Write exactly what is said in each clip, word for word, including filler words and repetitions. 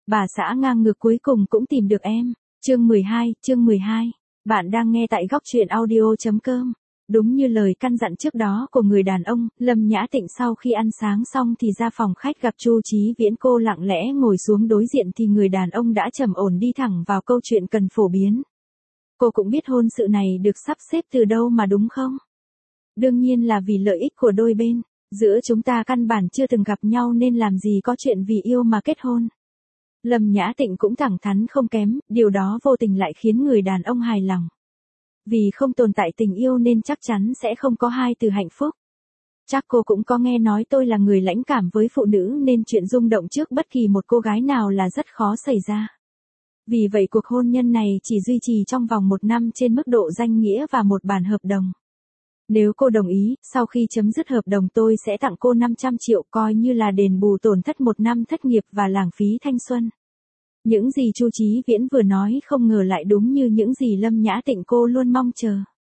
Bà xã ngang ngược cuối cùng cũng tìm được em. Chương mười hai, chương mười hai. Bạn đang nghe tại góc truyện audio chấm com. Đúng như lời căn dặn trước đó của người đàn ông, Lâm Nhã Tịnh sau khi ăn sáng xong thì ra phòng khách gặp Chu Chí Viễn. Cô lặng lẽ ngồi xuống đối diện thì người đàn ông đã trầm ổn đi thẳng vào câu chuyện cần phổ biến. Cô cũng biết hôn sự này được sắp xếp từ đâu mà đúng không? Đương nhiên là vì lợi ích của đôi bên. Giữa chúng ta căn bản chưa từng gặp nhau nên làm gì có chuyện vì yêu mà kết hôn. Lâm Nhã Tịnh cũng thẳng thắn không kém, điều đó vô tình lại khiến người đàn ông hài lòng. Vì không tồn tại tình yêu nên chắc chắn sẽ không có hai từ hạnh phúc. Chắc cô cũng có nghe nói tôi là người lãnh cảm với phụ nữ nên chuyện rung động trước bất kỳ một cô gái nào là rất khó xảy ra. Vì vậy cuộc hôn nhân này chỉ duy trì trong vòng một năm trên mức độ danh nghĩa và một bản hợp đồng. Nếu cô đồng ý, sau khi chấm dứt hợp đồng tôi sẽ tặng cô năm trăm triệu coi như là đền bù tổn thất một năm thất nghiệp và lãng phí thanh xuân. Những gì Chu Chí Viễn vừa nói không ngờ lại đúng như những gì Lâm Nhã Tịnh cô luôn mong chờ.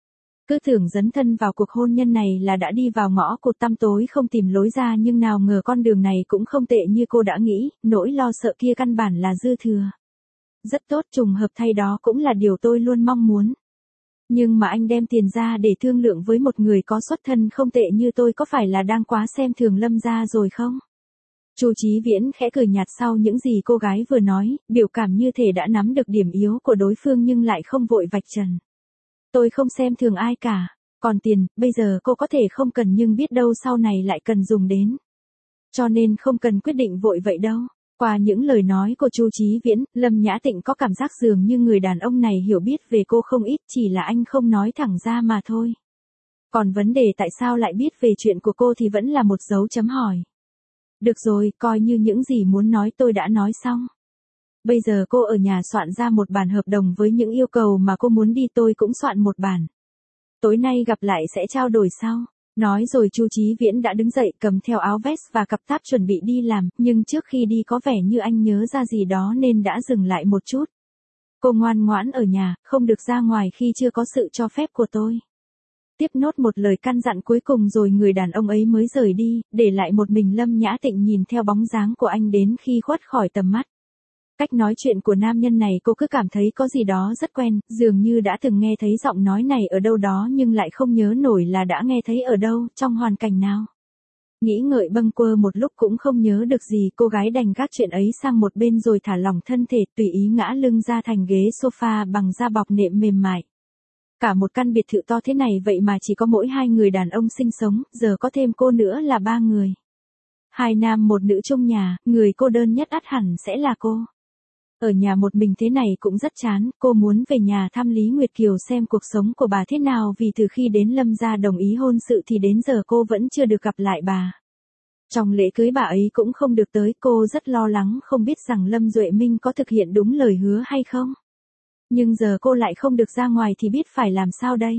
Cứ tưởng dấn thân vào cuộc hôn nhân này là đã đi vào ngõ cụt tăm tối không tìm lối ra nhưng nào ngờ con đường này cũng không tệ như cô đã nghĩ, nỗi lo sợ kia căn bản là dư thừa. Rất tốt, trùng hợp thay đó cũng là điều tôi luôn mong muốn. Nhưng mà anh đem tiền ra để thương lượng với một người có xuất thân không tệ như tôi có phải là đang quá xem thường Lâm gia rồi không? Chu Chí Viễn khẽ cười nhạt sau những gì cô gái vừa nói, biểu cảm như thể đã nắm được điểm yếu của đối phương nhưng lại không vội vạch trần. Tôi không xem thường ai cả, còn tiền, bây giờ cô có thể không cần nhưng biết đâu sau này lại cần dùng đến. Cho nên không cần quyết định vội vậy đâu. Qua những lời nói của Chu Chí Viễn, Lâm Nhã Tịnh có cảm giác dường như người đàn ông này hiểu biết về cô không ít, chỉ là anh không nói thẳng ra mà thôi. Còn vấn đề tại sao lại biết về chuyện của cô thì vẫn là một dấu chấm hỏi. Được rồi, coi như những gì muốn nói tôi đã nói xong. Bây giờ cô ở nhà soạn ra một bản hợp đồng với những yêu cầu mà cô muốn đi, tôi cũng soạn một bản. Tối nay gặp lại sẽ trao đổi sau. Nói rồi Chu Chí Viễn đã đứng dậy cầm theo áo vest và cặp táp chuẩn bị đi làm, nhưng trước khi đi có vẻ như anh nhớ ra gì đó nên đã dừng lại một chút. Cô ngoan ngoãn ở nhà, không được ra ngoài khi chưa có sự cho phép của tôi. Tiếp nốt một lời căn dặn cuối cùng rồi người đàn ông ấy mới rời đi, để lại một mình Lâm Nhã Tịnh nhìn theo bóng dáng của anh đến khi khuất khỏi tầm mắt. Cách nói chuyện của nam nhân này cô cứ cảm thấy có gì đó rất quen, dường như đã từng nghe thấy giọng nói này ở đâu đó nhưng lại không nhớ nổi là đã nghe thấy ở đâu, trong hoàn cảnh nào. Nghĩ ngợi bâng quơ một lúc cũng không nhớ được gì, cô gái đành gác chuyện ấy sang một bên rồi thả lỏng thân thể tùy ý ngã lưng ra thành ghế sofa bằng da bọc nệm mềm mại. Cả một căn biệt thự to thế này vậy mà chỉ có mỗi hai người đàn ông sinh sống, giờ có thêm cô nữa là ba người. Hai nam một nữ chung nhà, người cô đơn nhất ắt hẳn sẽ là cô. Ở nhà một mình thế này cũng rất chán, cô muốn về nhà thăm Lý Nguyệt Kiều xem cuộc sống của bà thế nào vì từ khi đến Lâm gia đồng ý hôn sự thì đến giờ cô vẫn chưa được gặp lại bà. Trong lễ cưới bà ấy cũng không được tới, cô rất lo lắng không biết rằng Lâm Duệ Minh có thực hiện đúng lời hứa hay không. Nhưng giờ cô lại không được ra ngoài thì biết phải làm sao đây.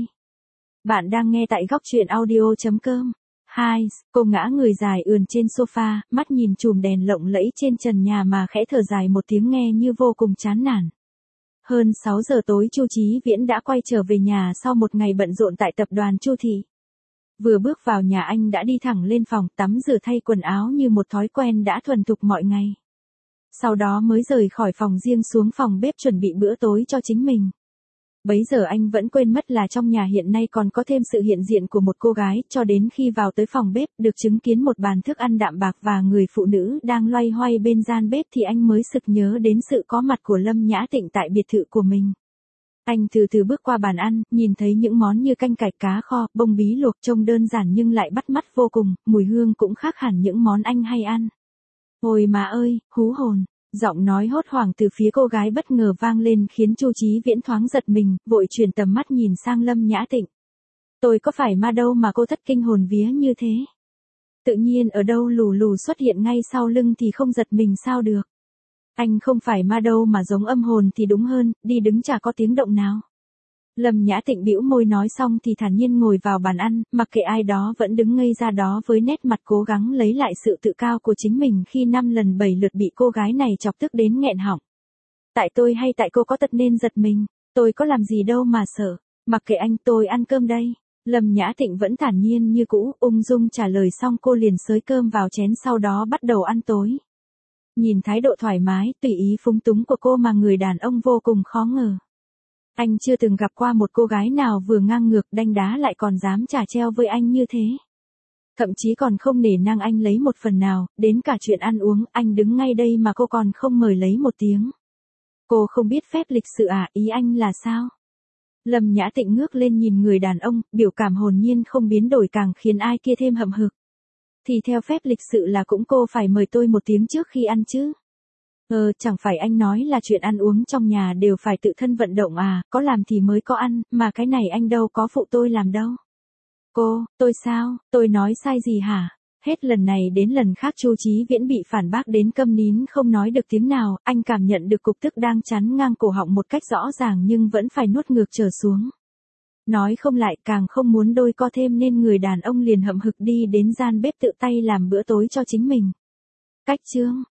Bạn đang nghe tại góc truyện audio chấm com. Hai, cô ngã người dài ườn trên sofa, mắt nhìn chùm đèn lộng lẫy trên trần nhà mà khẽ thở dài một tiếng nghe như vô cùng chán nản. Hơn sáu giờ tối Chu Chí Viễn đã quay trở về nhà sau một ngày bận rộn tại tập đoàn Chu Thị. Vừa bước vào nhà anh đã đi thẳng lên phòng tắm rửa thay quần áo như một thói quen đã thuần thục mọi ngày. Sau đó mới rời khỏi phòng riêng xuống phòng bếp chuẩn bị bữa tối cho chính mình. Bấy giờ anh vẫn quên mất là trong nhà hiện nay còn có thêm sự hiện diện của một cô gái, cho đến khi vào tới phòng bếp được chứng kiến một bàn thức ăn đạm bạc và người phụ nữ đang loay hoay bên gian bếp thì anh mới sực nhớ đến sự có mặt của Lâm Nhã Tịnh tại biệt thự của mình. Anh từ từ bước qua bàn ăn, nhìn thấy những món như canh cải cá kho, bông bí luộc trông đơn giản nhưng lại bắt mắt vô cùng, mùi hương cũng khác hẳn những món anh hay ăn. Ôi má ơi, hú hồn! Giọng nói hốt hoảng từ phía cô gái bất ngờ vang lên khiến Chu Chí Viễn thoáng giật mình, vội chuyển tầm mắt nhìn sang Lâm Nhã Tịnh. Tôi có phải ma đâu mà cô thất kinh hồn vía như thế? Tự nhiên ở đâu lù lù xuất hiện ngay sau lưng thì không giật mình sao được? Anh không phải ma đâu mà giống âm hồn thì đúng hơn, đi đứng chả có tiếng động nào. Lâm Nhã Tịnh bĩu môi nói xong thì thản nhiên ngồi vào bàn ăn, mặc kệ ai đó vẫn đứng ngây ra đó với nét mặt cố gắng lấy lại sự tự cao của chính mình khi năm lần bảy lượt bị cô gái này chọc tức đến nghẹn họng. Tại tôi hay tại cô có tật nên giật mình, tôi có làm gì đâu mà sợ, mặc kệ anh tôi ăn cơm đây. Lâm Nhã Tịnh vẫn thản nhiên như cũ, ung dung trả lời xong cô liền xới cơm vào chén sau đó bắt đầu ăn tối. Nhìn thái độ thoải mái, tùy ý phúng túng của cô mà người đàn ông vô cùng khó ngờ. Anh chưa từng gặp qua một cô gái nào vừa ngang ngược đanh đá lại còn dám chả treo với anh như thế. Thậm chí còn không nể nang anh lấy một phần nào, đến cả chuyện ăn uống, anh đứng ngay đây mà cô còn không mời lấy một tiếng. Cô không biết phép lịch sự à, ý anh là sao? Lâm Nhã Tịnh ngước lên nhìn người đàn ông, biểu cảm hồn nhiên không biến đổi càng khiến ai kia thêm hậm hực. Thì theo phép lịch sự là cũng cô phải mời tôi một tiếng trước khi ăn chứ. Ờ, chẳng phải anh nói là chuyện ăn uống trong nhà đều phải tự thân vận động à, có làm thì mới có ăn, mà cái này anh đâu có phụ tôi làm đâu. Cô, tôi sao, tôi nói sai gì hả? Hết lần này đến lần khác Chu Chí Viễn bị phản bác đến câm nín không nói được tiếng nào, anh cảm nhận được cục tức đang chắn ngang cổ họng một cách rõ ràng nhưng vẫn phải nuốt ngược trở xuống. Nói không lại càng không muốn đôi co thêm nên người đàn ông liền hậm hực đi đến gian bếp tự tay làm bữa tối cho chính mình. Cách chương,